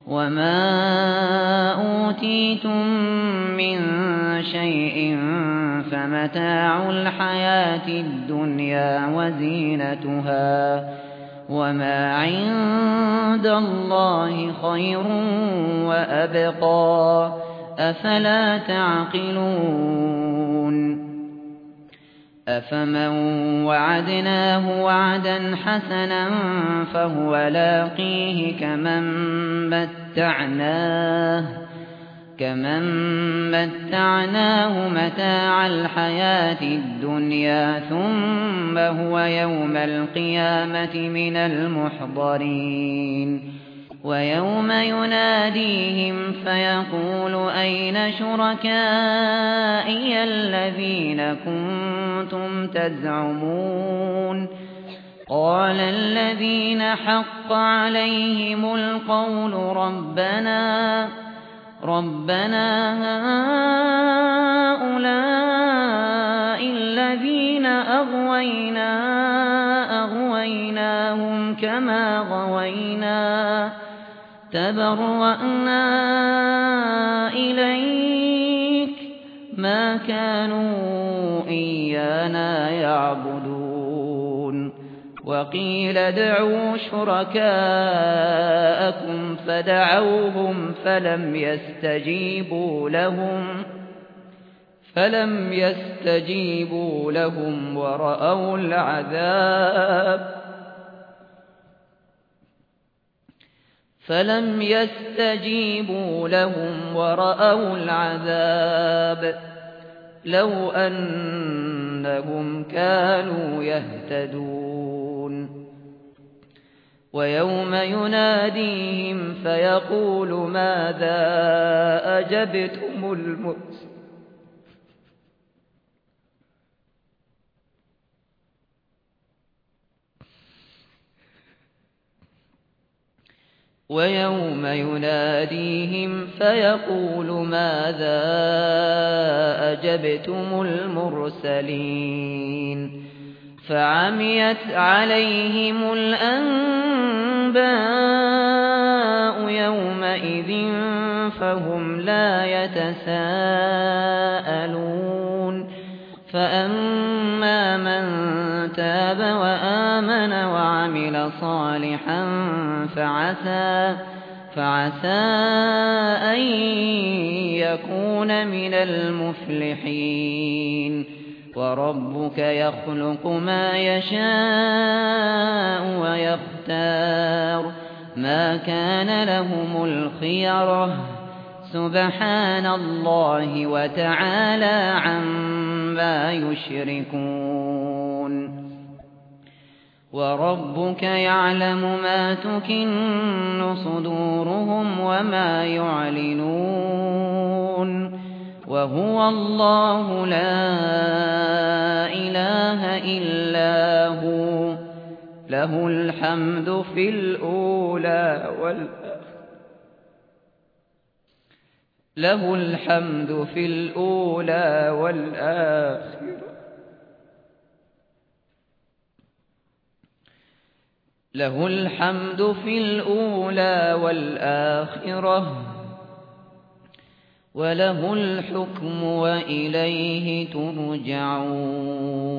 وما أوتيتم من شيء فمتاع الحياة الدنيا وزينتها وما عند الله خير وأبقى أفلا تعقلون أفمن وعدناه وعدا حسنا فهو لاقيه كمن متعناه متاع الحياة الدنيا ثم هو يوم القيامة من المحضرين ويوم يناديهم فيقول أين شركائي الذين كنتم تزعمون قال الذين حق عليهم القول ربنا هؤلاء الذين أغويناهم كما غوينا تبرأنا إليك ما كانوا إيانا يعبدون وقيل ادعوا شركاءكم فدعوهم فلم يستجيبوا لهم ورأوا العذاب لو أنهم كانوا يهتدون ويوم يناديهم فيقول ماذا أجبتم المرسلين ويوم يناديهم فيقول ماذا أجبتم المرسلين فعميت عليهم الأنباء يومئذ فهم لا يتساءلون فأما من تاب وآمن وعمل صالحا فعسى أن يكون من المفلحين وربك يخلق ما يشاء ويختار ما كان لهم الخيرة سبحان الله وتعالى عما يشركون وربك يعلم ما تكن صدورهم وما يعلنون وهو الله لا إله إلا هو له الحمد في الأولى والآخرة له الحمد في الأولى والآخرة وله الحكم وإليه ترجعون